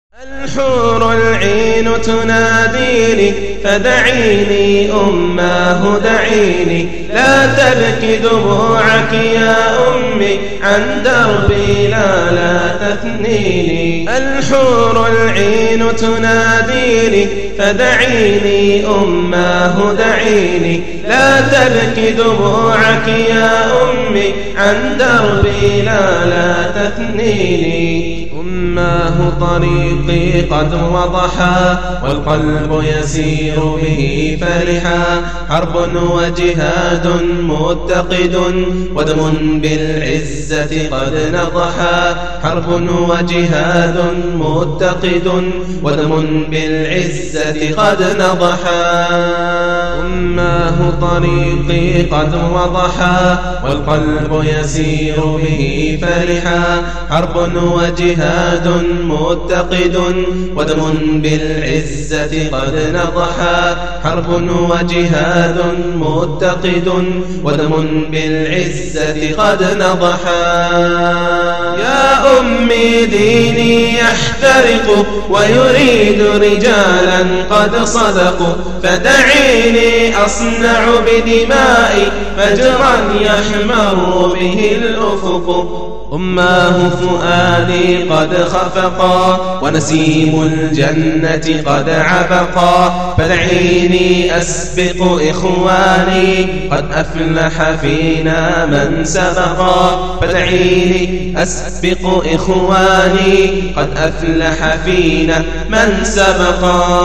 الحور العين تناديني فدعيني أماه دعيني، لا تبكي دموعك يا أمي عن دربي لا تثنيني. الحور العين تناديني فدعيني أماه دعيني، لا تبكي دموعك يا أمي عن دربي لا تثنيني. أماه طريقي قد وضحا والقلب يسير به فرحا، حرب وجهاد متقد ودم بالعزة قد نضحا، حرب وجهاد متقد ودم بالعزة قد نضحا. أماه طريقي قد وضحا والقلب يسير به فرحا، حرب وجهاد متقد ودم بالعزة قد نضحا، حرب وجهاد متقد ودم بالعزة قد نضحا. يا أمي ديني يحترق ويريد رجالا قد صدقوا، فدعيني أصنع بدمائي فجرا يحمر به الأفق. أماه فؤادي قد خفقا ونسيم الجنة قد عبقا، فدعيني أسبق إخواني قد أفلح فينا من سبقا، فدعيني أسبق إخواني قد أفلح فينا من سبقا.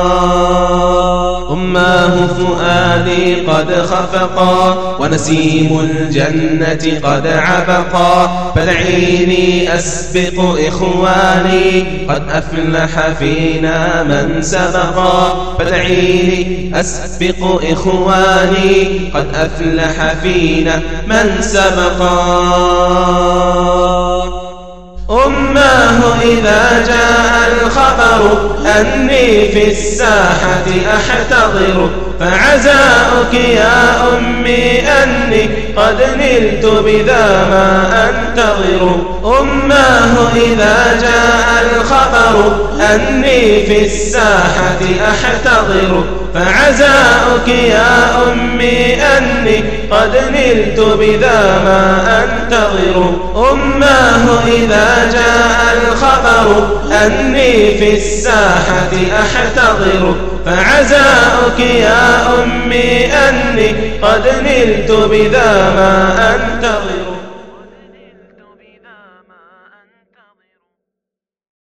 أماه فؤادي قد خفقا ونسيم الجنة قد عبقا، فدعيني أسبق إخواني قد أفلح فينا من سبقا، فدعيني أسبق إخواني قد أفلح فينا من سبقا. أماه إذا جاء الخبر أني في الساحة أحتضر، فعزاؤك يا أمي أني قد نلت بذا ما أنتظر. أماه إذا جاء الخبر أني في الساحة أحتضر، فعزاؤك يا أمي أني قد نلت بذا ما أنتظر. أماه إذا جاء الخبر أني في الساحة أحتضر، فعزاؤك يا أمي أني قد نلت بذا ما أنتظر.